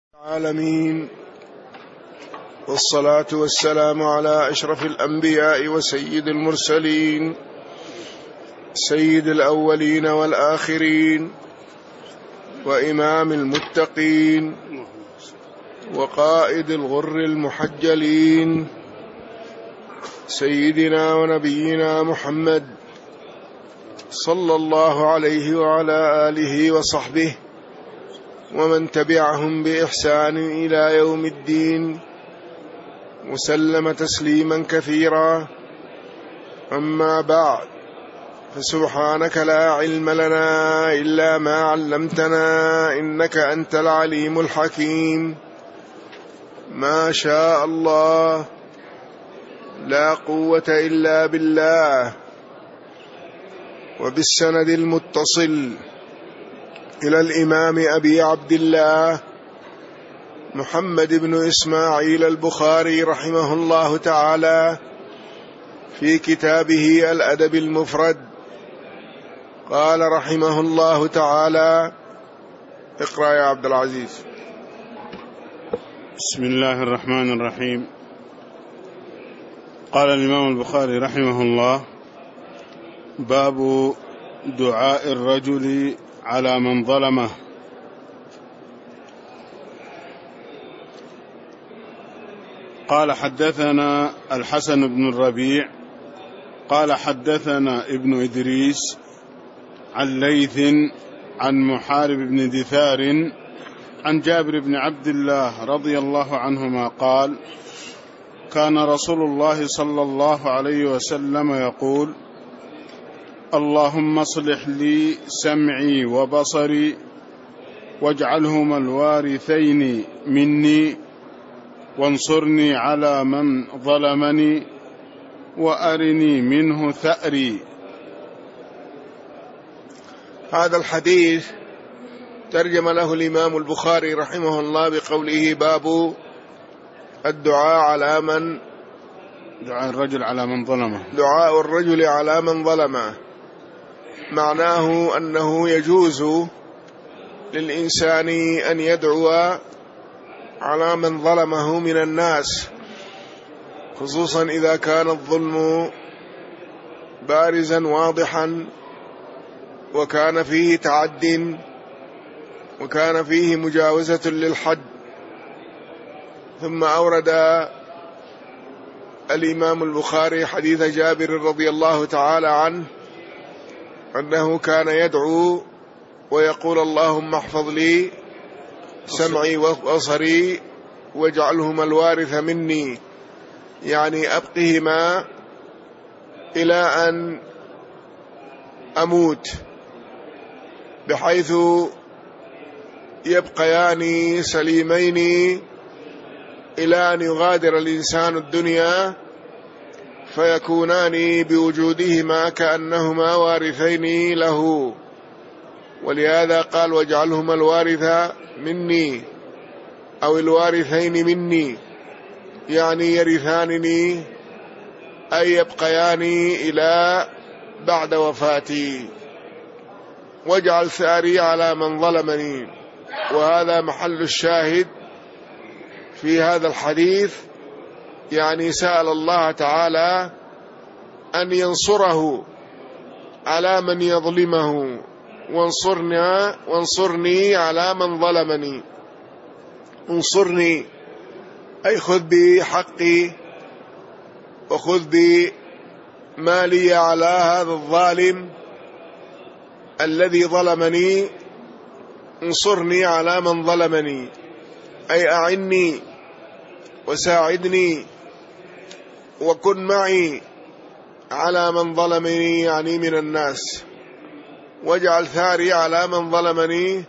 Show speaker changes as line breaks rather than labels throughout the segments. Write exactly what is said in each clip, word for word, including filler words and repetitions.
العالمين، والصلاة والسلام على أشرف الأنبياء وسيد المرسلين، سيد الأولين والآخرين، وإمام المتقين، وقائد الغر المحجلين، سيدنا ونبينا محمد صلى الله عليه وعلى آله وصحبه ومن تبعهم بإحسان إلى يوم الدين، وسلم تسليما كثيرا. أما بعد، فسبحانك لا علم لنا إلا ما علمتنا، إنك أنت العليم الحكيم. ما شاء الله، لا قوة إلا بالله. وبالسند المتصل إلى الإمام أبي عبد الله محمد بن إسماعيل البخاري رحمه الله تعالى في كتابه الأدب المفرد، قال رحمه الله تعالى: اقرأ يا عبد العزيز.
بسم الله الرحمن الرحيم. قال الإمام البخاري رحمه الله: باب دعاء الرجل على من ظلمه. قال: حدثنا الحسن بن الربيع قال حدثنا ابن إدريس عن ليث عن محارب بن دثار عن جابر بن عبد الله رضي الله عنهما قال: كان رسول الله صلى الله عليه وسلم يقول: اللهم اصلح لي سمعي وبصري واجعلهما الوارثين مني وانصرني على من ظلمني وأرني منه ثأري.
هذا الحديث ترجم له الإمام البخاري رحمه الله بقوله: باب الدعاء على من
دعاء الرجل على من ظلمه
دعاء الرجل على من ظلمه. معناه أنه يجوز للإنسان أن يدعو على من ظلمه من الناس، خصوصا إذا كان الظلم بارزا واضحا وكان فيه تعد وكان فيه مجاوزة للحد. ثم أورد الإمام البخاري حديث جابر رضي الله تعالى عنه أنه كان يدعو ويقول: اللهم احفظ لي سمعي وبصري واجعلهما الوارث مني، يعني أبقهما إلى أن أموت، بحيث يبقيان سليمين إلى أن يغادر الإنسان الدنيا، فيكونان بوجودهما كأنهما وارثين له. ولهذا قال: واجعلهما الوارث مني أو الوارثين مني، يعني يرثانني أي يبقيان إلى بعد وفاتي. واجعل ثأري على من ظلمني. وهذا محل الشاهد في هذا الحديث، يعني سأل الله تعالى أن ينصره على من يظلمه، وانصرنا وانصرني على من ظلمني. انصرني أي خذ بحقي وخذ بما لي على هذا الظالم الذي ظلمني. انصرني على من ظلمني أي أعني وساعدني وكن معي على من ظلمني، يعني من الناس. واجعل ثاري على من ظلمني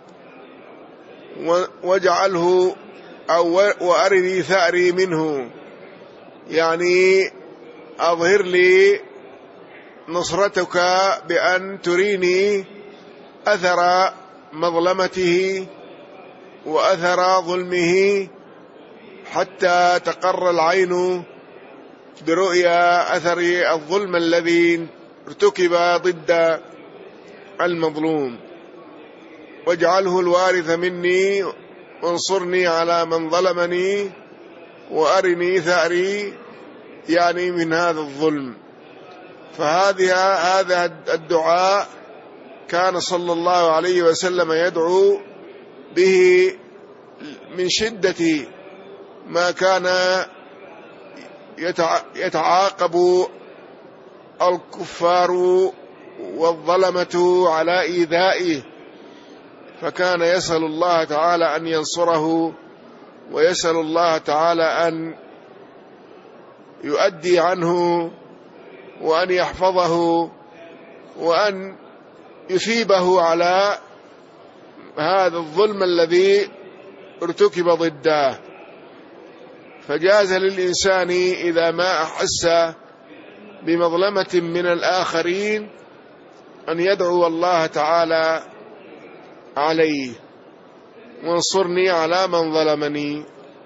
واجعله أو وأرني ثأري منه، يعني أظهر لي نصرتك بأن تريني أثر مظلمته وأثر ظلمه، حتى تقر العين برؤيا أثر الظلم الذي ارتكب ضد المظلوم. واجعله الوارث مني وانصرني على من ظلمني وأرني ثأري، يعني من هذا الظلم. فهذه هذا الدعاء كان صلى الله عليه وسلم يدعو به من شدة ما كان يتعاقب الكفار والظلمة على إيذائه، فكان يسأل الله تعالى أن ينصره، ويسأل الله تعالى أن يؤدي عنه، وأن يحفظه، وأن يثيبه على هذا الظلم الذي ارتكب ضده. فجاز للإنسان إذا ما أحس بمظلمة من الآخرين أن يدعو الله تعالى عليه: وانصرني على من ظلمني.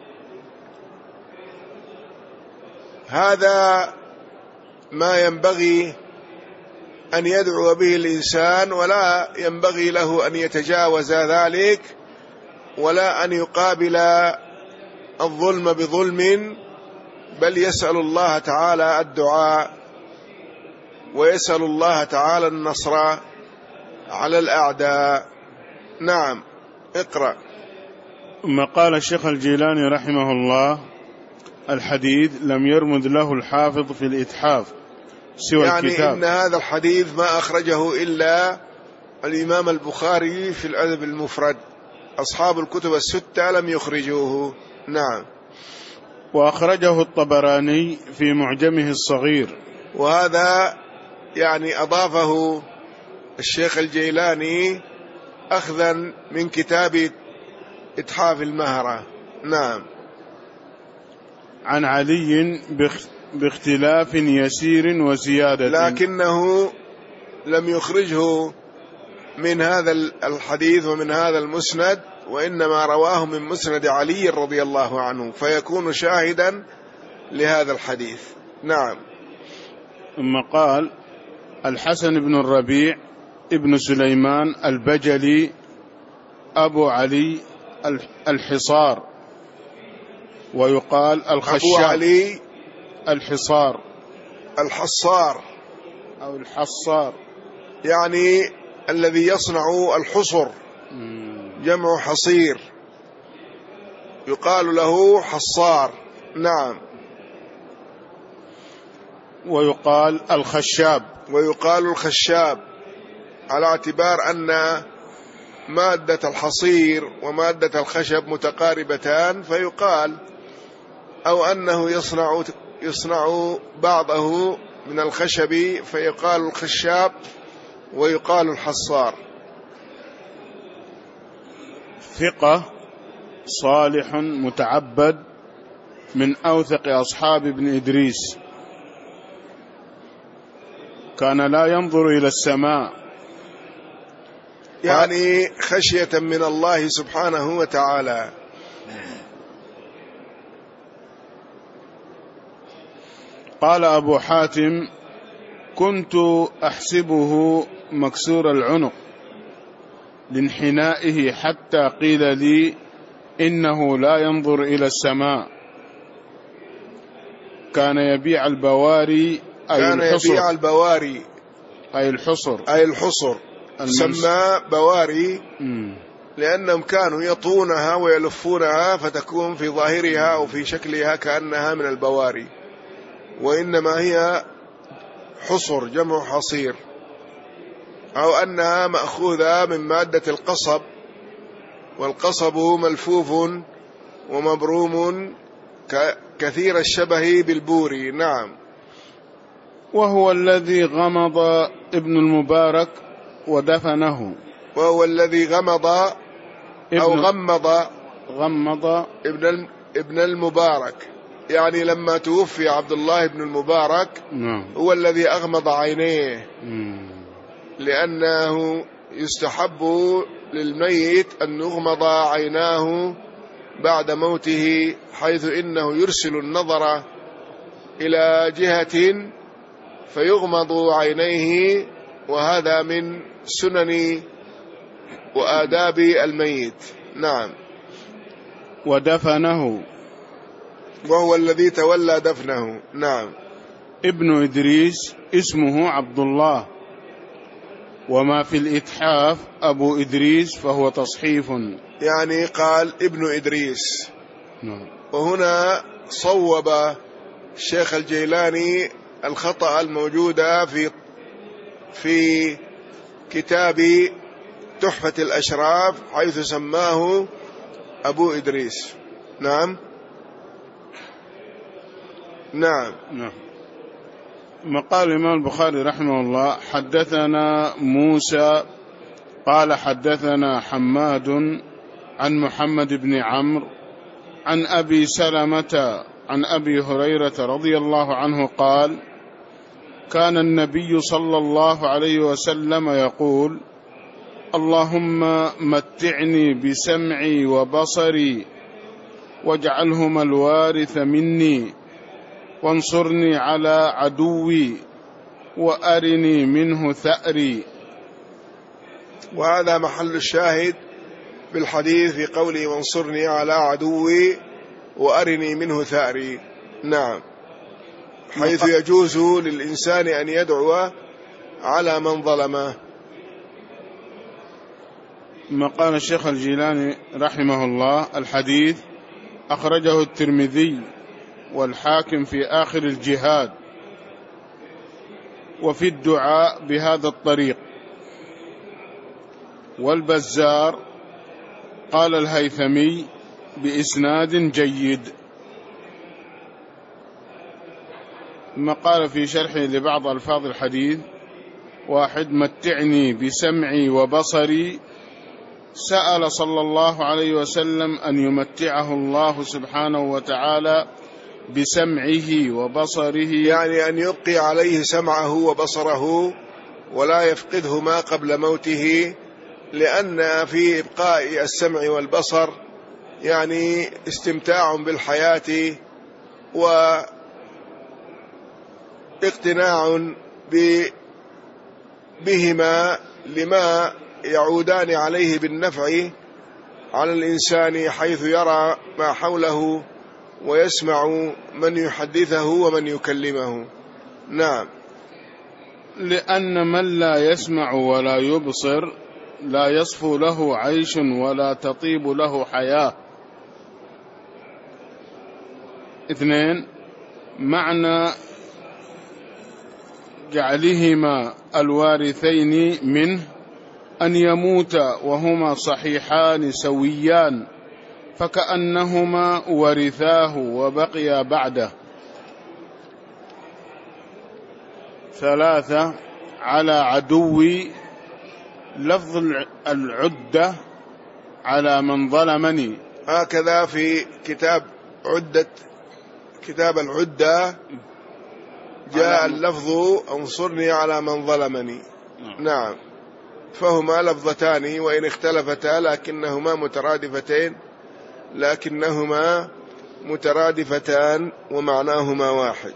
هذا ما ينبغي أن يدعو به الإنسان، ولا ينبغي له أن يتجاوز ذلك، ولا أن يقابل الظلم بظلم، بل يسأل الله تعالى الدعاء، ويسأل الله تعالى النصر على الأعداء. نعم، اقرأ.
ثم قال الشيخ الجيلاني رحمه الله: الحديث لم يرمد له الحافظ في الإتحاف سوى
يعني
الكتاب.
إن هذا الحديث ما أخرجه إلا الإمام البخاري في الأدب المفرد، أصحاب الكتب الستة لم يخرجوه. نعم.
وأخرجه الطبراني في معجمه الصغير،
وهذا يعني أضافه الشيخ الجيلاني أخذا من كتاب إتحاف المهرة. نعم.
عن علي باختلاف يسير وزيادة،
لكنه لم يخرجه من هذا الحديث ومن هذا المسند، وإنما رواه من مسند علي رضي الله عنه، فيكون شاهدا لهذا الحديث. نعم.
ثم قال: الحسن بن الربيع ابن سليمان البجلي أبو علي الحصار، ويقال الخشاب.
أبو علي
الحصار
الحصار
أو الحصار،
يعني الذي يصنع الحصر، جمع حصير، يقال له حصار. نعم.
ويقال الخشاب
ويقال الخشاب، على اعتبار أن مادة الحصير ومادة الخشب متقاربتان، فيقال أو أنه يصنع يصنع بعضه من الخشب فيقال الخشاب ويقال الحصار.
ثقة صالح متعبد من أوثق أصحاب ابن إدريس، كان لا ينظر إلى السماء،
يعني خشية من الله سبحانه وتعالى.
قال أبو حاتم: كنت أحسبه مكسور العنق لانحنائه، حتى قيل لي إنه لا ينظر إلى السماء. كان يبيع البواري أي
كان
الحصر
يبيع البواري
أي الحصر
أي الحصر سمى بواري م. لأنهم كانوا يطونها ويلفونها فتكون في ظاهرها أو في شكلها كأنها من البواري، وإنما هي حصر جمع حصير، أو أنها مأخوذة من مادة القصب، والقصب ملفوف ومبروم كثير الشبه بالبوري. نعم.
وهو الذي غمض ابن المبارك ودفنه.
وهو الذي غمض أو غمض
غمض
ابن ابن المبارك، يعني لما توفي عبد الله بن المبارك
نعم.
هو الذي أغمض عينيه،
مم.
لأنه يستحب للميت أن يغمض عيناه بعد موته، حيث إنه يرسل النظر إلى جهة فيغمض عينيه، وهذا من سنن وآداب الميت. نعم.
ودفنه،
وهو الذي تولى دفنه. نعم.
ابن إدريس اسمه عبد الله، وما في الإتحاف أبو إدريس فهو تصحيف،
يعني قال ابن إدريس.
نعم.
وهنا صوب الشيخ الجيلاني الخطأ الموجود في في كتاب تحفة الأشراف حيث سماه أبو إدريس. نعم نعم
نعم. مقال الإمام البخاري رحمه الله: حدثنا موسى قال حدثنا حماد عن محمد بن عمرو عن أبي سلمة عن أبي هريرة رضي الله عنه قال: كان النبي صلى الله عليه وسلم يقول: اللهم متعني بسمعي وبصري واجعلهما الوارث مني وانصرني على عدوي وأرني منه ثأري.
وهذا محل الشاهد بالحديث في قوله: وانصرني على عدوي وأرني منه ثأري. نعم. حيث يجوز للإنسان أن يدعو على من ظلمه.
ما قال الشيخ الجيلاني رحمه الله: الحديث أخرجه الترمذي والحاكم في آخر الجهاد، وفي الدعاء بهذا الطريق. والبزار قال الهيثمي بإسناد جيد. ما قال في شرحه لبعض ألفاظ الحديث: واحد: متعني بسمعي وبصري، سأل صلى الله عليه وسلم أن يمتعه الله سبحانه وتعالى بسمعه وبصره،
يعني أن يبقي عليه سمعه وبصره ولا يفقدهما قبل موته، لأن في إبقاء السمع والبصر يعني استمتاع بالحياة واقتناع بهما لما يعودان عليه بالنفع على الإنسان، حيث يرى ما حوله ويسمع من يحدثه ومن يكلمه. نعم.
لأن من لا يسمع ولا يبصر لا يصفو له عيش ولا تطيب له حياة. اثنين: معنى جعلهما الوارثين منه أن يموت وهما صحيحان سويان، فكأنهما ورثاه وبقيا بعده. ثلاثة: على عدوي، لفظ العدة على من ظلمني.
هكذا في كتاب عدة كتاب العدة جاء اللفظ انصرني على من ظلمني. نعم. فهما لفظتان وإن اختلفتا لكنهما مترادفتين لكنهما مترادفتان ومعناهما واحد.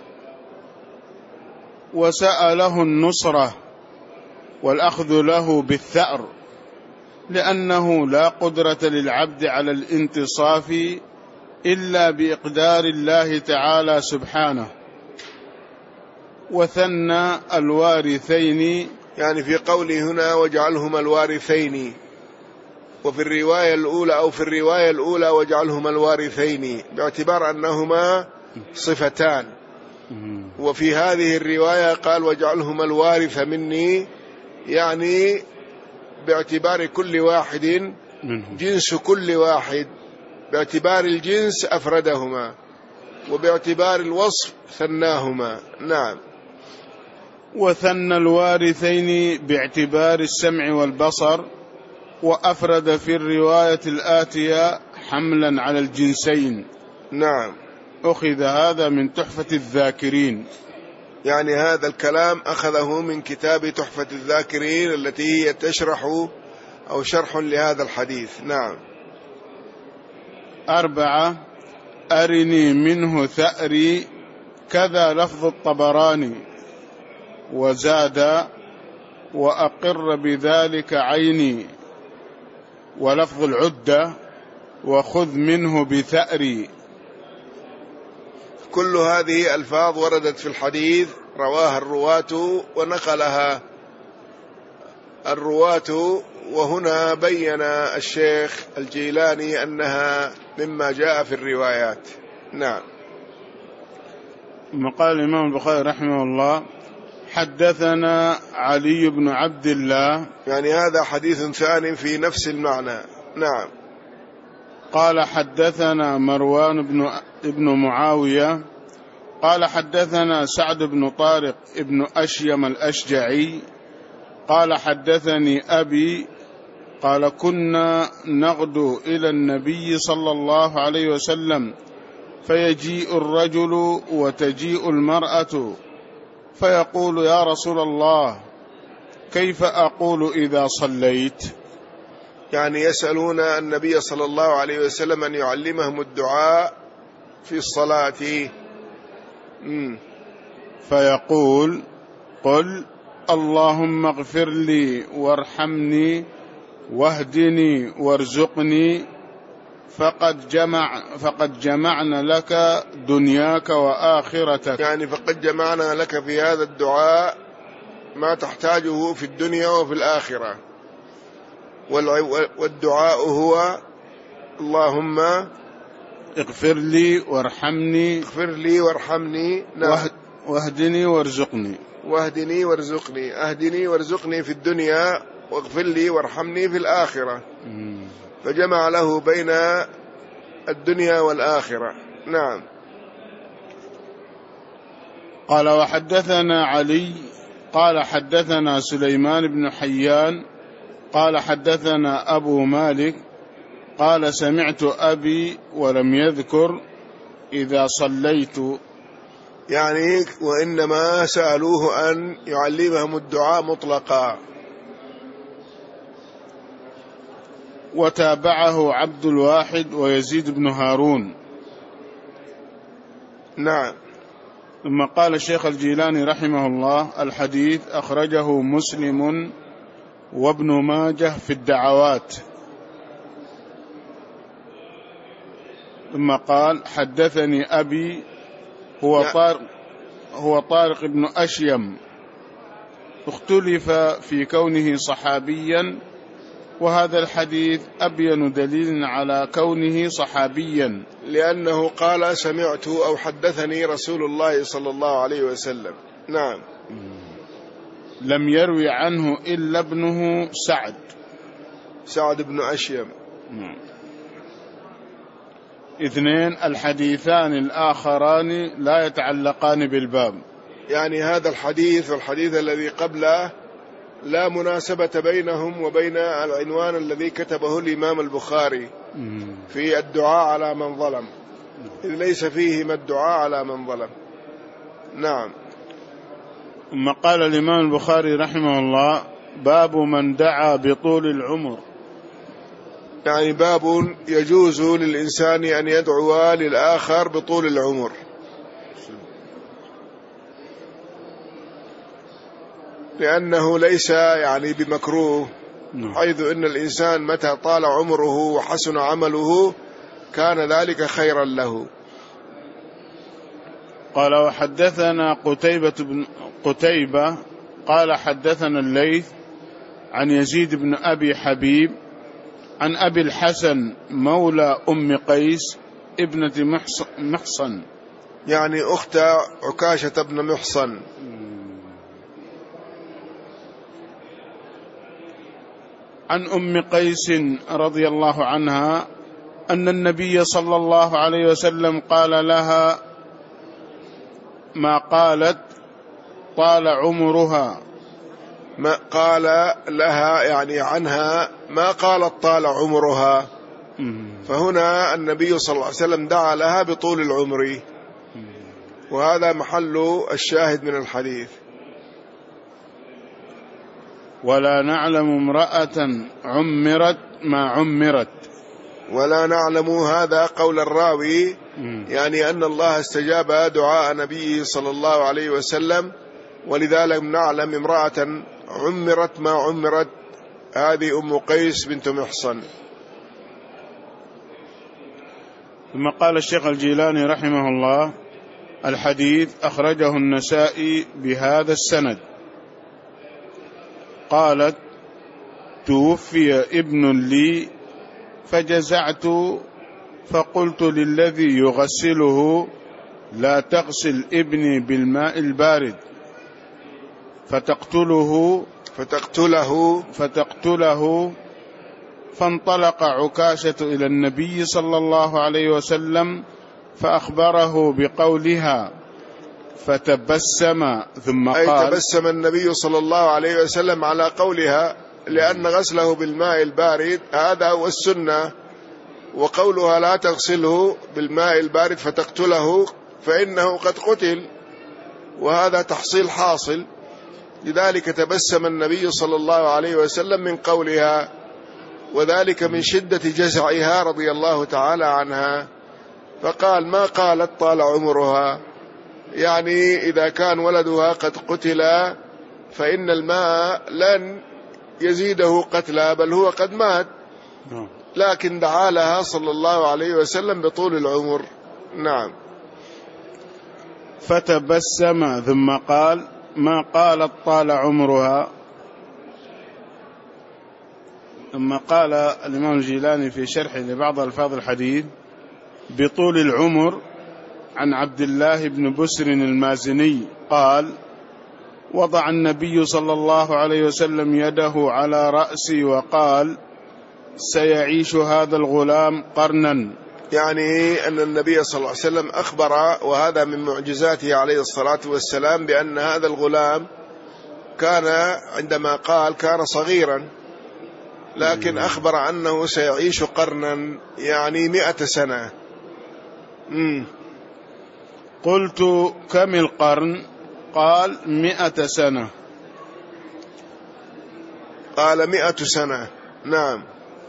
وسأله النصرة والأخذ له بالثأر، لأنه لا قدرة للعبد على الانتصاف إلا بإقدار الله تعالى سبحانه. وثنى الوارثين،
يعني في قوله هنا واجعلهما الوارثين، وفي الرواية الأولى أو في الرواية الأولى واجعلهما الوارثين، باعتبار أنهما صفتان. وفي هذه الرواية قال واجعلهما الوارث مني، يعني باعتبار كل واحد جنس كل واحد، باعتبار الجنس أفردهما وباعتبار الوصف ثناهما. نعم.
وثنى الوارثين باعتبار السمع والبصر، وأفرد في الرواية الآتية حملا على الجنسين.
نعم.
أخذ هذا من تحفة الذاكرين،
يعني هذا الكلام أخذه من كتاب تحفة الذاكرين التي هي تشرح أو شرح لهذا الحديث. نعم.
أربعة: أرني منه ثأري، كذا لفظ الطبراني. وزاد: وأقر بذلك عيني. ولفظ العدة وخذ منه بثأري.
كل هذه ألفاظ وردت في الحديث رواها الرواة ونقلها الرواة، وهنا بين الشيخ الجيلاني أنها مما جاء في الروايات. نعم.
قال الإمام البخاري رحمه الله: حدثنا علي بن عبد الله،
يعني هذا حديث ثاني في نفس المعنى. نعم.
قال حدثنا مروان بن ابن معاوية قال حدثنا سعد بن طارق ابن أشيم الأشجعي قال حدثني أبي قال: كنا نغدو إلى النبي صلى الله عليه وسلم فيجيء الرجل وتجيء المرأة فيقول: يا رسول الله، كيف أقول إذا صليت؟
يعني يسألون النبي صلى الله عليه وسلم أن يعلمهم الدعاء في الصلاة. مم.
فيقول: قل اللهم اغفر لي وارحمني واهدني وارزقني فقد جمع فقد جمعنا لك دنياك وآخرتك.
يعني فقد جمعنا لك في هذا الدعاء ما تحتاجه في الدنيا وفي الآخرة. والدعاء هو: اللهم
اغفر لي وارحمني
اغفر لي وارحمني نعم.
واهدني وارزقني
واهدني وارزقني اهدني وارزقني في الدنيا، واغفر لي وارحمني في الآخرة. مم. فجمع له بين الدنيا والآخرة. نعم.
قال: وحدثنا علي قال حدثنا سليمان بن حيان قال حدثنا أبو مالك قال: سمعت أبي ولم يذكر إذا صليت.
يعني وإنما سألوه أن يعلمهم الدعاء مطلقا.
وتابعه عبد الواحد ويزيد بن هارون.
نعم.
ثم قال الشيخ الجيلاني رحمه الله: الحديث أخرجه مسلم وابن ماجه في الدعوات. ثم قال: حدثني أبي هو طارق هو طارق بن أشيم، اختلف في كونه صحابيا، وهذا الحديث أبين دليل على كونه صحابيا،
لأنه قال: سمعت أو حدثني رسول الله صلى الله عليه وسلم. نعم.
لم يروي عنه إلا ابنه سعد
سعد بن أشيم.
نعم. اثنين: الحديثان الآخران لا يتعلقان بالباب.
يعني هذا الحديث والحديث الذي قبله لا مناسبة بينهم وبين العنوان الذي كتبه الإمام البخاري في الدعاء على من ظلم، إذ ليس فيهما الدعاء على من ظلم. نعم.
ثم قال الإمام البخاري رحمه الله: باب من دعا بطول العمر.
يعني باب يجوز للإنسان أن يدعو للآخر بطول العمر. لأنه ليس يعني بمكروه، حيث أن الإنسان متى طال عمره وحسن عمله كان ذلك خيرا له.
قال: وحدثنا قتيبة بن قتيبة قال حدثنا الليث عن يزيد بن أبي حبيب عن أبي الحسن مولى أم قيس ابنة محصن،
يعني أخت عكاشة بن محصن.
عن أم قيس رضي الله عنها أن النبي صلى الله عليه وسلم قال لها ما قالت طال عمرها.
ما قال لها يعني عنها ما قالت طال عمرها، فهنا النبي صلى الله عليه وسلم دعا لها بطول العمر، وهذا محل الشاهد من الحديث.
ولا نعلم امرأة عمرت ما عمرت.
ولا نعلم، هذا قول الراوي، يعني أن الله استجاب دعاء نبيه صلى الله عليه وسلم، ولذلك نعلم امرأة عمرت ما عمرت، هذه أم قيس بنت محصن.
ثم قال الشيخ الجيلاني رحمه الله: الحديث أخرجه النسائي بهذا السند. قالت: توفي ابن لي فجزعت فقلت للذي يغسله: لا تغسل ابني بالماء البارد فتقتله
فتقتله
فتقتله فانطلق عكاشة إلى النبي صلى الله عليه وسلم فأخبره بقولها فتبسم ثم قال،
أي تبسم النبي صلى الله عليه وسلم على قولها، لأن غسله بالماء البارد هذا هو السنة، وقولها لا تغسله بالماء البارد فتقتله فإنه قد قتل، وهذا تحصيل حاصل. لذلك تبسم النبي صلى الله عليه وسلم من قولها، وذلك من شدة جزعها رضي الله تعالى عنها، فقال: ما قالت طال عمرها، يعني إذا كان ولدها قد قتل فإن الماء لن يزيده قتلا، بل هو قد مات، لكن دعا لها صلى الله عليه وسلم بطول العمر. نعم.
فتبسم ثم قال: ما قالت طال عمرها. ثم قال الإمام الجيلاني في شرحه لبعض ألفاظ الحديث: بطول العمر، عن عبد الله بن بسر المازني قال: وضع النبي صلى الله عليه وسلم يده على رأسي وقال: سيعيش هذا الغلام قرنا.
يعني أن النبي صلى الله عليه وسلم أخبر، وهذا من معجزاته عليه الصلاة والسلام، بأن هذا الغلام كان عندما قال كان صغيرا، لكن أخبر أنه سيعيش قرنا، يعني مئة سنة. مم.
قلت: كم القرن؟ قال: مئة سنة.
قال: مئة سنة. نعم.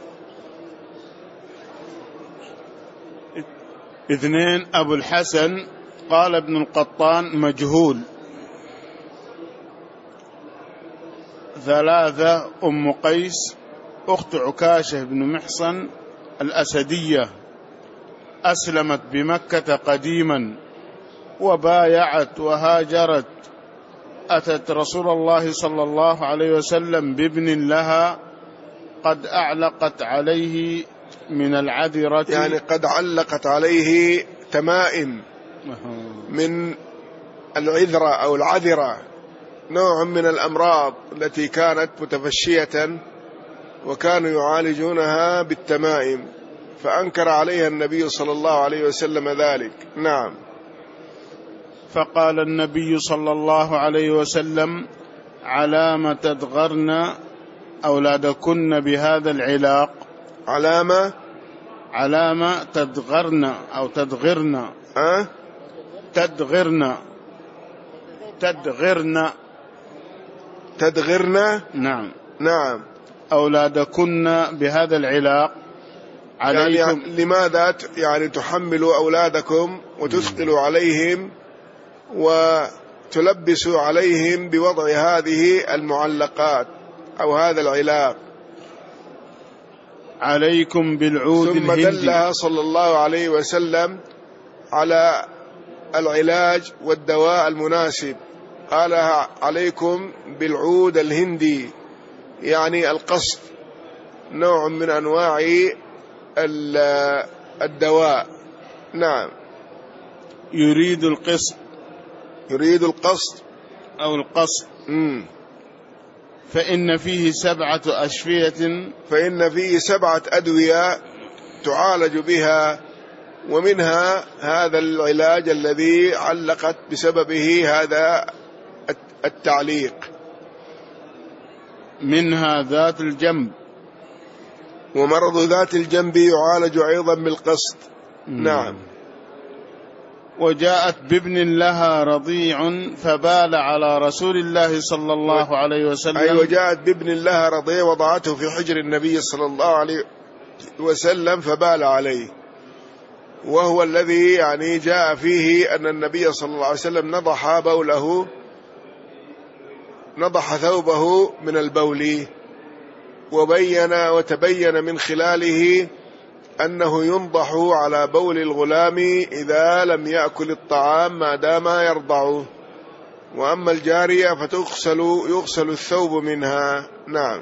اثنين: أبو الحسن قال ابن القطان مجهول. ثلاثة: أم قيس أخت عكاشة بن محصن الأسدية، أسلمت بمكة قديما وبايعت وهاجرت، أتت رسول الله صلى الله عليه وسلم بابن لها قد أعلقت عليه من العذرة،
يعني قد علقت عليه تمائم من العذرة أو العذرة، نوع من الأمراض التي كانت متفشية وكانوا يعالجونها بالتمائم، فأنكر عليها النبي صلى الله عليه وسلم ذلك. نعم.
فقال النبي صلى الله عليه وسلم: علام تدغرن أولادكن بهذا العلاق.
علامة
علامة تدغرن أو تدغرن
أه؟
تدغرن تدغرن
تدغرن نعم
نعم أولادكن بهذا العلاق. عليكم
يعني لماذا يعني تحملوا أولادكم وتثقلوا عليهم وتلبسوا عليهم بوضع هذه المعلقات أو هذا العلاق؟
عليكم بالعود
ثم
الهندي.
دلها صلى الله عليه وسلم على العلاج والدواء المناسب، قال: عليكم بالعود الهندي، يعني القصد، نوع من أنواع الدواء. نعم.
يريد القصد
يريد القصد
أو القصد.
مم.
فإن فيه سبعة أشفية
فإن فيه سبعة أدوية تعالج بها، ومنها هذا العلاج الذي علقت بسببه هذا التعليق.
منها ذات الجنب،
ومرض ذات الجنب يعالج أيضا بالقصد. نعم.
وجاءت بابن لها رضيع فبال على رسول الله صلى الله عليه وسلم.
أي وجاءت بابن لها رضيع وضعته في حجر النبي صلى الله عليه وسلم فبال عليه، وهو الذي يعني جاء فيه أن النبي صلى الله عليه وسلم نضح بوله، نضح ثوبه من البول، وبين وتبين من خلاله أنه ينضح على بول الغلام إذا لم يأكل الطعام ما دام يرضعه، وأما الجارية فتغسل يغسل الثوب منها. نعم.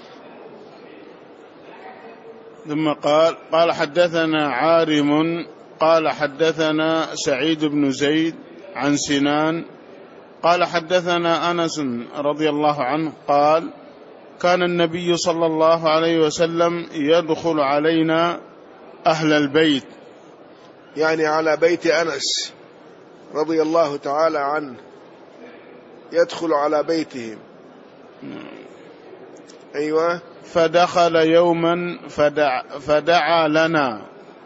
ثم قال قال حدثنا عارم قال حدثنا سعيد بن زيد عن سنان قال حدثنا أنس رضي الله عنه قال كان النبي صلى الله عليه وسلم يدخل علينا أهل البيت،
يعني على بيت أنس رضي الله تعالى عنه، يدخل على بيتهم. أيوة.
فدخل يوما فدع فدعا لنا،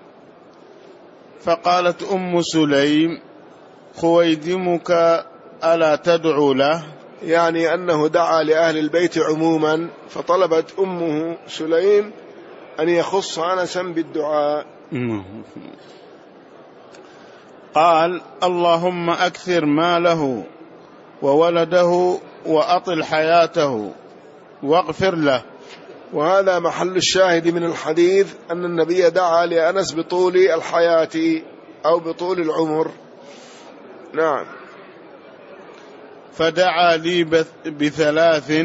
فقالت أم سليم خويدمك ألا تدعو له،
يعني أنه دعا لأهل البيت عموما، فطلبت أمه سليم أن يخص أنسا بالدعاء.
قال اللهم أكثر ماله وولده وأطل حياته واغفر له.
وهذا محل الشاهد من الحديث، أن النبي دعا لأنس بطول الحياة أو بطول العمر. نعم.
فدعا لي بثلاث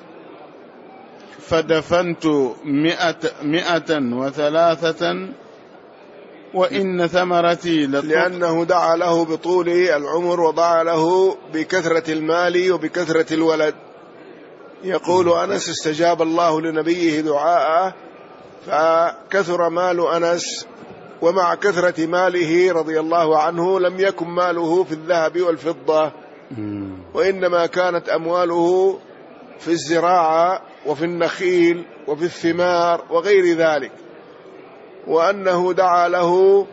فدفنت مئة, مئة وثلاثة وإن ثمرتي لطف.
لأنه دعا له بطول العمر ودعا له بكثرة المال وبكثرة الولد. يقول أنس استجاب الله لنبيه دعاءه فكثر مال أنس، ومع كثرة ماله رضي الله عنه لم يكن ماله في الذهب والفضة، وإنما كانت أمواله في الزراعة وفي النخيل وفي الثمار وغير ذلك، وأنه دعا له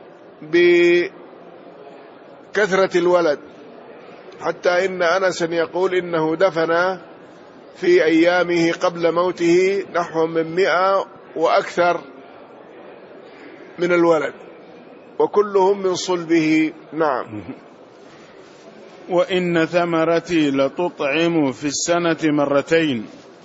بكثرة الولد، حتى إن أنسا يقول إنه دفن في أيامه قبل موته نحو من مئة وأكثر من الولد، وكلهم من صلبه. نعم.
وإن ثمرتي لتطعم في السنة مرتين،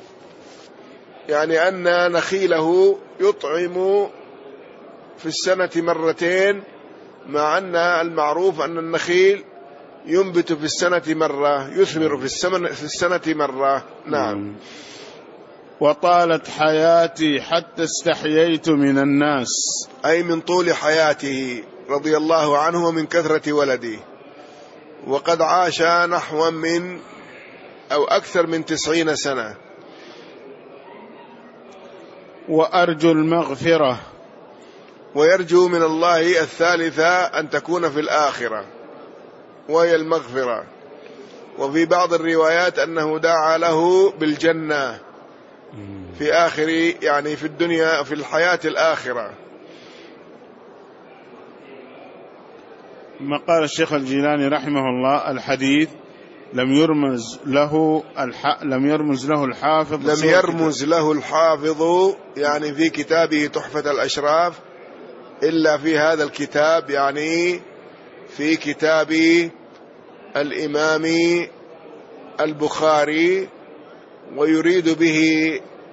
يعني أن نخيله يطعم في السنة مرتين، مع أن المعروف أن النخيل ينبت في السنة مرة، يثمر في السنة, في السنة مرة. نعم.
وطالت حياتي حتى استحييت من الناس،
أي من طول حياته رضي الله عنه ومن كثرة ولده، وقد عاش نحو من أو أكثر من تسعين سنة.
وأرجو المغفرة،
ويرجو من الله الثالثة أن تكون في الآخرة وهي المغفرة. وفي بعض الروايات أنه دعا له بالجنة في آخر، يعني في الدنيا في الحياة الآخرة.
ما قال الشيخ الجيلاني رحمه الله الحديث لم يرمز له الح... لم يرمز له الحافظ
لم يرمز له الحافظ يعني في كتابه تحفة الأشراف إلا في هذا الكتاب، يعني في كتاب الإمام البخاري، ويريد به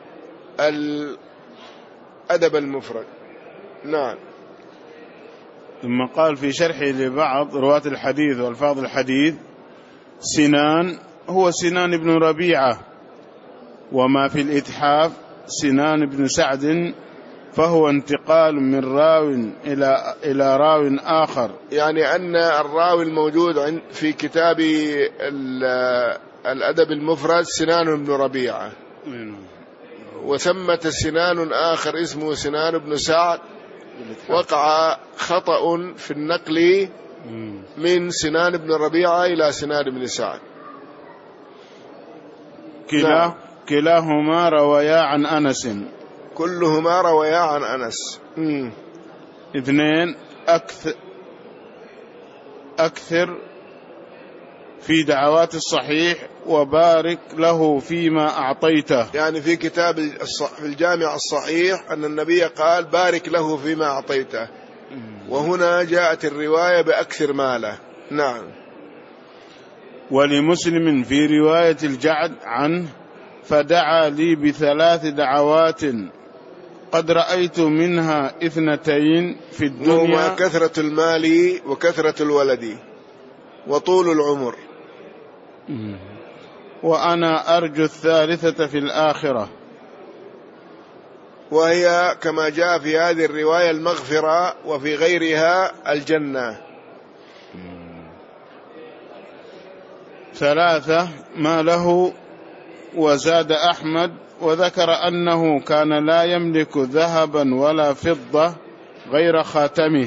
الأدب المفرد. نعم.
ثم قال في شرحه لبعض رواة الحديث والفاظ الحديث سنان هو سنان بن ربيعة، وما في الإتحاف سنان بن سعد، فهو انتقال من راو إلى إلى راو آخر،
يعني أن الراوي الموجود في كتاب الأدب المفرد سنان بن ربيعة، وثمة سنان آخر اسمه سنان بن سعد، وقع خطأ في النقل من سنان بن ربيعة إلى سنان بن سعد.
كلا كلاهما روايا عن أنس،
كلهما روايا عن أنس. مم.
اثنين أكثر, أكثر في دعوات الصحيح وبارك له فيما أعطيته،
يعني في كتاب في الجامع الصحيح أن النبي قال بارك له فيما أعطيته، وهنا جاءت الرواية بأكثر ماله. نعم.
ولمسلم في رواية الجعد عنه فدعا لي بثلاث دعوات قد رأيت منها اثنتين في الدنيا،
وهما كثرة المال وكثرة الولد وطول العمر،
وأنا أرجو الثالثة في الآخرة،
وهي كما جاء في هذه الرواية المغفرة، وفي غيرها الجنة.
ثلاثة ما له. وزاد أحمد وذكر أنه كان لا يملك ذهبا ولا فضة غير خاتمه،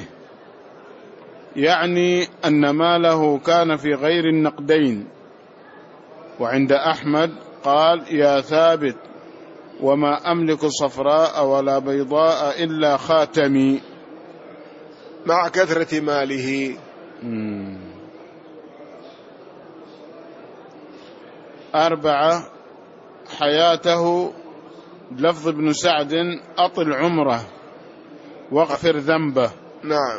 يعني أن ماله كان في غير النقدين. وعند أحمد قال: يا ثابت، وما أملك صفراء ولا بيضاء إلا خاتمي.
مع كثرة ماله.
مم. أربعة حياته. لفظ ابن سعد: أطل عمره واغفر ذنبه.
نعم.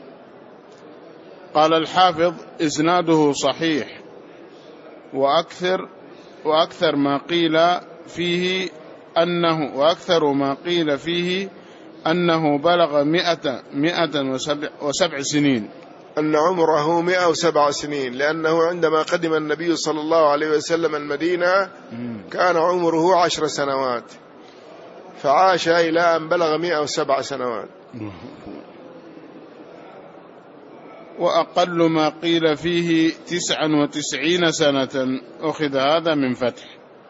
قال الحافظ: إسناده صحيح، وأكثر وأكثر ما قيل فيه أنه وأكثر ما قيل فيه أنه بلغ مئة مئة وسبع, وسبع سنين،
أن عمره مئة وسبع سنين، لأنه عندما قدم النبي صلى الله عليه وسلم المدينة كان عمره عشر سنوات، فعاش إلى أن بلغ مئة وسبع سنوات.
وأقل ما قيل فيه تسعا وتسعين سنة، أخذ هذا من فتح.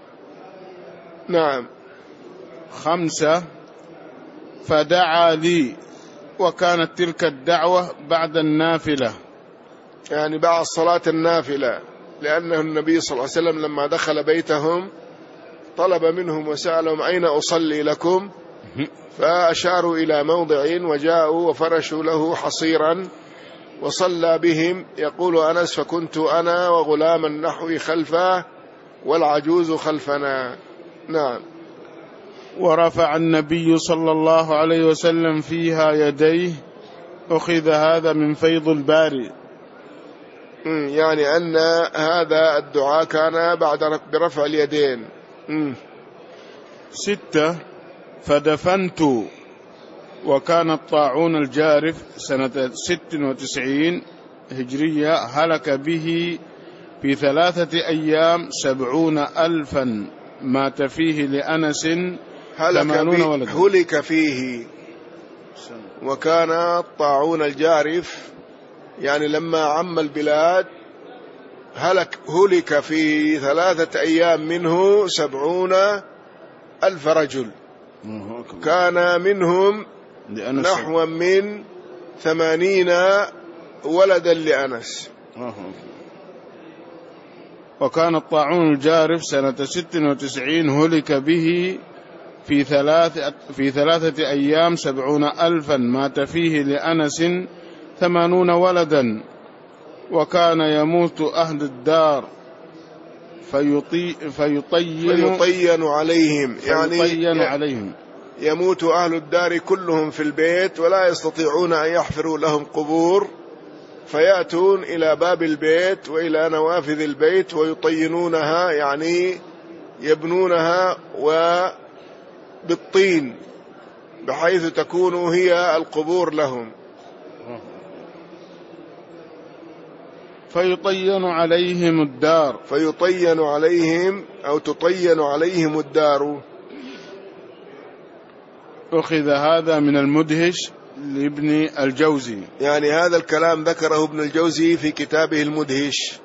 نعم.
خمسة فدعا لي، وكانت تلك الدعوة بعد النافلة،
يعني بعد صلاة النافلة، لأنه النبي صلى الله عليه وسلم لما دخل بيتهم طلب منهم وسألهم: أين أصلي لكم؟ فأشاروا إلى موضع، وجاءوا وفرشوا له حصيرا وصلى بهم. يقول أنس: فكنت أنا وغلام النحو خلفه والعجوز خلفنا. نعم.
ورفع النبي صلى الله عليه وسلم فيها يديه، أخذ هذا من فيض الباري،
يعني أن هذا الدعاء كان بعد برفع اليدين.
ستة فدفنت، وكان الطاعون الجارف سنة ست وتسعين هجرية، هلك به في ثلاثة أيام سبعون ألفا، مات فيه لأنس ثمانون ولدا.
هلك فيه، وكان الطاعون الجارف يعني لما عم البلاد هلك هلك في ثلاثة أيام منه سبعون ألف رجل، كان منهم نحو من ثمانين ولدا لأنس.
وكان الطاعون الجارف سنة ست وتسعين هلك به في ثلاثة, في ثلاثة أيام سبعون ألفا، مات فيه لأنس ثمانون ولدا. وكان يموت أهل الدار فيطي فيطين,
فيطين عليهم، يعني
فيطين عليهم
يموت أهل الدار كلهم في البيت ولا يستطيعون أن يحفروا لهم قبور، فيأتون إلى باب البيت وإلى نوافذ البيت ويطينونها، يعني يبنونها وبالطين بحيث تكون هي القبور لهم.
فيطين عليهم الدار
فيطين عليهم أو تطين عليهم الدار.
أخذ هذا من المدهش لابن الجوزي،
يعني هذا الكلام ذكره ابن الجوزي في كتابه المدهش.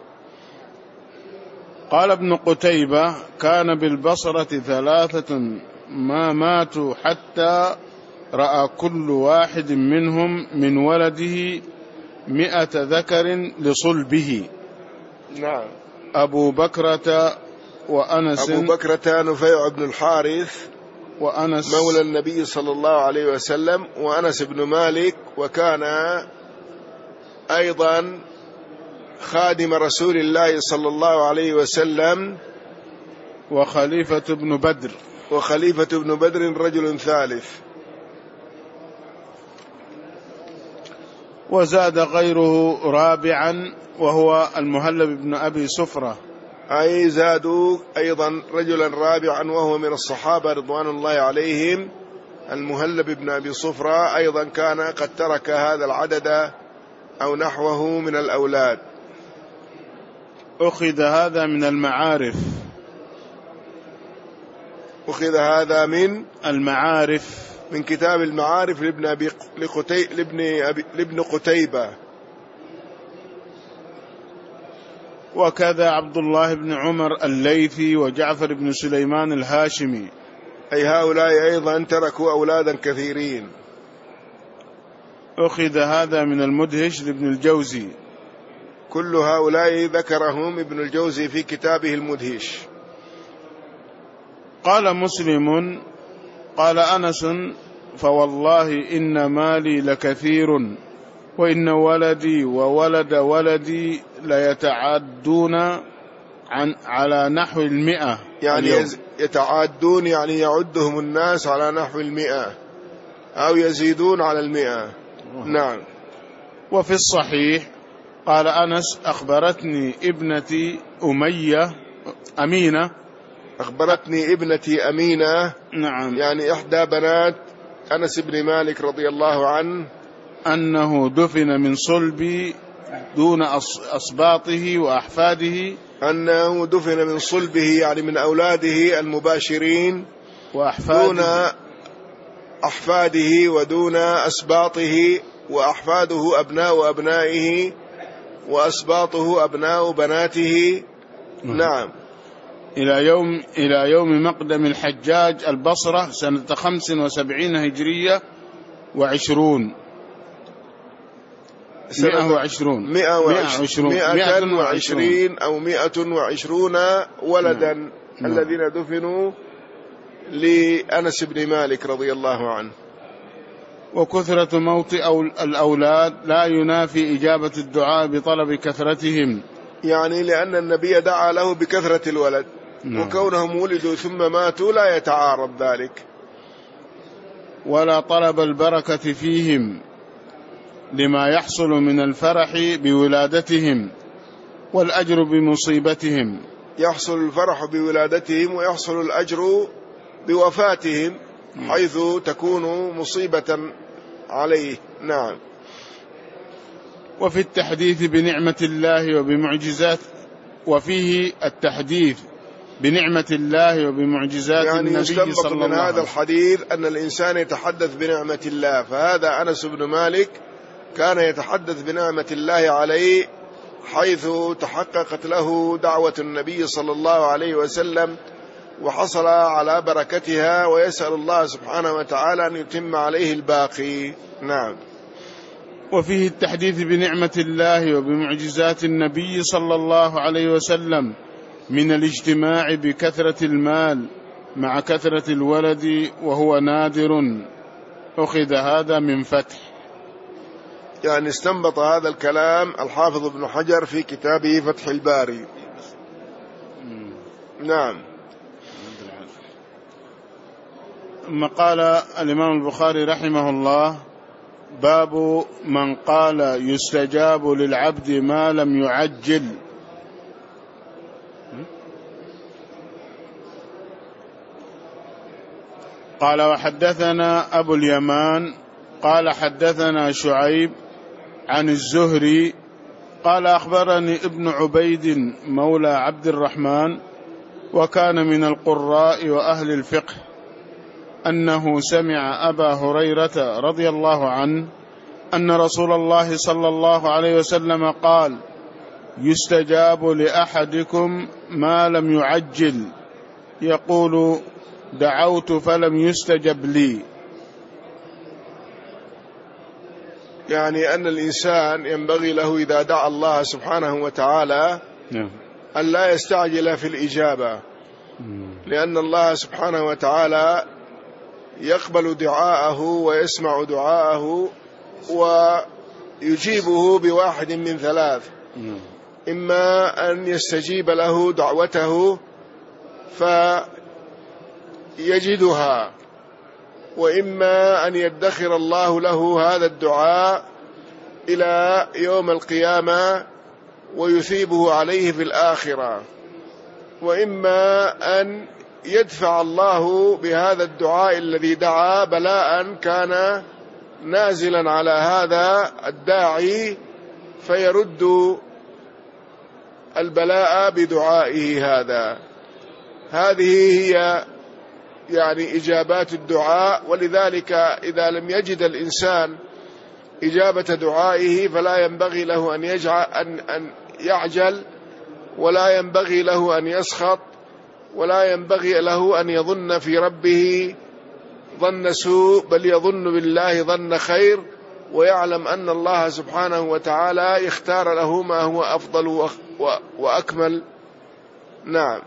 قال ابن قتيبة: كان بالبصرة ثلاثة ما ماتوا حتى رأى كل واحد منهم من ولده مئة ذكر لصلبه.
نعم.
أبو بكرة وأنس
أبو بكرة نفيع بن الحارث
وأنس
مولى النبي صلى الله عليه وسلم، وأنس بن مالك، وكان أيضا خادم رسول الله صلى الله عليه وسلم،
وخليفة بن بدر
وخليفة بن بدر رجل ثالث.
وزاد غيره رابعا وهو المهلب بن أبي سفرة،
أي زادوا أيضا رجلا رابعا وهو من الصحابة رضوان الله عليهم، المهلب بن أبي صفرة أيضا كان قد ترك هذا العدد أو نحوه من الأولاد.
أخذ هذا من المعارف.
أخذ هذا من
المعارف،
من كتاب المعارف لابن أبي لقتي لابن أبي لابن قتيبة.
وكذا عبد الله بن عمر الليثي وجعفر بن سليمان الهاشمي،
أي هؤلاء أيضا تركوا أولادا كثيرين.
أخذ هذا من المدهش لابن الجوزي.
كل هؤلاء ذكرهم ابن الجوزي في كتابه المدهش.
قال مسلم قال أنس: فوالله إن مالي لكثير وإن ولدي وولد ولدي ليتعدون عن على نحو المئة.
يعني يتعدون يعني يعدهم الناس على نحو المئة أو يزيدون على المئة. نعم.
وفي الصحيح قال أنس: أخبرتني ابنتي أمية أمينة
أخبرتني ابنتي أمينة،
نعم،
يعني إحدى بنات أنس بن مالك رضي الله عنه،
أنه دفن من صلبي دون أصباطه وأحفاده،
أنه دفن من صلبه يعني من أولاده المباشرين
وأحفاده
دون أحفاده ودون أسباطه، وأحفاده أبناء أبنائه وأسباطه أبناء بناته. نعم.
إلى يوم إلى يوم مقدم الحجاج البصرة سنة خمس وسبعين هجرية وعشرون مئة وعشرون
مئة وعشرون مئة وعشرين أو مئة وعشرون ولدا. نعم. الذين دفنوا لأنس بن مالك رضي الله عنه.
وكثرة موت الأولاد لا ينافي إجابة الدعاء بطلب كثرتهم،
يعني لأن النبي دعا له بكثرة الولد. نعم. وكونهم ولدوا ثم ماتوا لا يتعارض ذلك.
ولا طلب البركة فيهم لما يحصل من الفرح بولادتهم والأجر بمصيبتهم.
يحصل الفرح بولادتهم ويحصل الأجر بوفاتهم حيث تكون مصيبة عليه. نعم.
وفي التحديث بنعمة الله وبمعجزات وفيه التحديث بنعمة الله وبمعجزات
يعني
النبي صلى الله عليه وسلم.
من هذا الحديث أن الإنسان يتحدث بنعمة الله، فهذا أنس بن مالك كان يتحدث بنعمة الله عليه حيث تحققت له دعوة النبي صلى الله عليه وسلم وحصل على بركتها، ويسأل الله سبحانه وتعالى أن يتم عليه الباقي. نعم.
وفيه التحديث بنعمة الله وبمعجزات النبي صلى الله عليه وسلم من الاجتماع بكثرة المال مع كثرة الولد وهو نادر. أخذ هذا من فتح،
يعني استنبط هذا الكلام الحافظ ابن حجر في كتابه فتح الباري. نعم.
ثم قال الإمام البخاري رحمه الله: باب من قال يستجاب للعبد ما لم يعجل. قال: وحدثنا أبو اليمان قال حدثنا شعيب عن الزهري قال: أخبرني ابن عبيد مولى عبد الرحمن وكان من القراء وأهل الفقه أنه سمع أبا هريرة رضي الله عنه أن رسول الله صلى الله عليه وسلم قال: يستجاب لأحدكم ما لم يعجل، يقول: دعوت فلم يستجب لي.
يعني أن الإنسان ينبغي له إذا دعا الله سبحانه وتعالى أن لا يستعجل في الإجابة، لأن الله سبحانه وتعالى يقبل دعاءه ويسمع دعاءه ويجيبه بواحد من ثلاث: إما أن يستجيب له دعوته فيجدها، وإما أن يدخر الله له هذا الدعاء إلى يوم القيامة ويثيبه عليه في الآخرة، وإما أن يدفع الله بهذا الدعاء الذي دعا بلاء كان نازلا على هذا الداعي، فيرد البلاء بدعائه هذا. هذه هي يعني إجابات الدعاء. ولذلك إذا لم يجد الإنسان إجابة دعائه فلا ينبغي له أن يجعل أن أن يعجل، ولا ينبغي له أن يسخط، ولا ينبغي له أن يظن في ربه ظن سوء، بل يظن بالله ظن خير، ويعلم أن الله سبحانه وتعالى يختار له ما هو أفضل وأكمل. نعم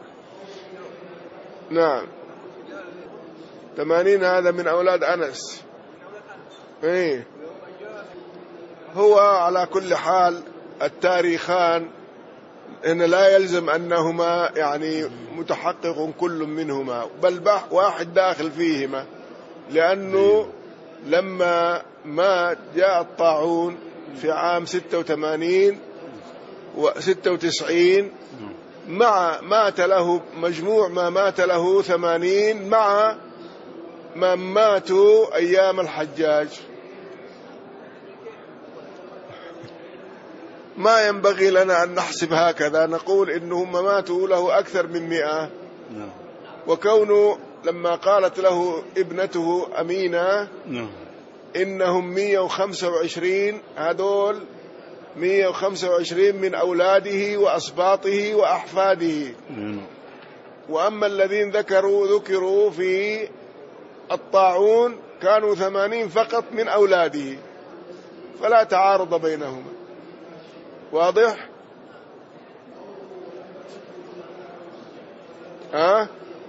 نعم. ثمانين هذا من أولاد أنس. إيه هو على كل حال التاريخان إن لا يلزم أنهما يعني متحقق كل منهما، بل واحد داخل فيهما، لأنه لما ما جاء الطاعون في عام ستة وثمانين وستة وتسعين مع مات له مجموع ما مات له ثمانين مع من ماتوا أيام الحجاج. ما ينبغي لنا أن نحسب هكذا، نقول إنهم ماتوا له أكثر من مئة، وكونه لما قالت له ابنته أمينة إنهم مئة وخمسة وعشرين، هذول مئة وخمسة وعشرين من أولاده وأسباطه وأحفاده، وأما الذين ذكروا ذكروا في الطاعون كانوا ثمانين فقط من أولاده، فلا تعارض بينهما. واضح؟ ها؟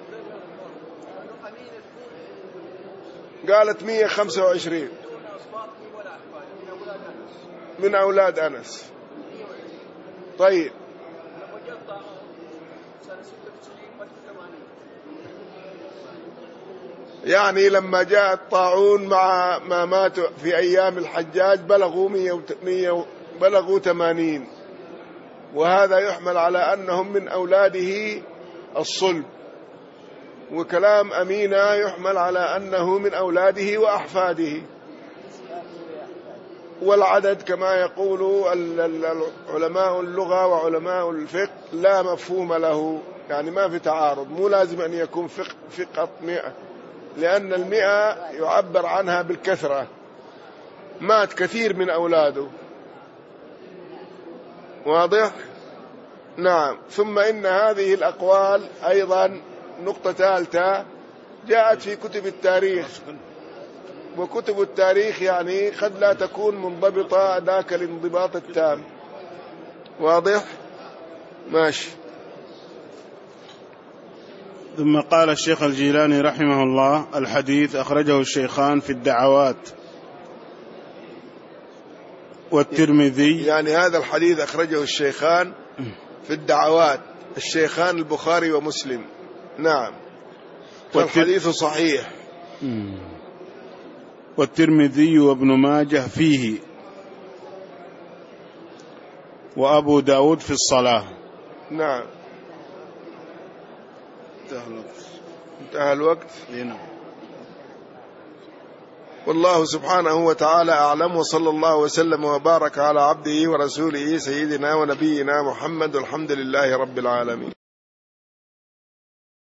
قالت مئة وخمسة وعشرين من أولاد أنس. طيب يعني لما جاء الطاعون مع ما ماتوا في أيام الحجاج بلغوا مئة بلغوا ثمانين، وهذا يحمل على أنهم من أولاده الصلب، وكلام أمينة يحمل على أنه من أولاده وأحفاده. والعدد كما يقول علماء اللغة وعلماء الفقه لا مفهوم له، يعني ما في تعارض، مو لازم أن يكون فقط مئة، لأن المئة يعبر عنها بالكثرة، مات كثير من أولاده. واضح؟ نعم. ثم إن هذه الأقوال أيضا نقطة ثالثة جاءت في كتب التاريخ، وكتب التاريخ يعني قد لا تكون منضبطة ذاك الانضباط التام. واضح؟ ماشي.
ثم قال الشيخ الجيلاني رحمه الله: الحديث أخرجه الشيخان في الدعوات والترمذي.
يعني هذا الحديث أخرجه الشيخان في الدعوات، الشيخان البخاري ومسلم. نعم. والحديث صحيح.
والترمذي وابن ماجه فيه، وأبو داود في الصلاة.
نعم. انتهى الوقت. والله سبحانه وتعالى أعلم، وصلى الله وسلم وبارك على عبده ورسوله سيدنا ونبينا محمد، والحمد لله رب العالمين.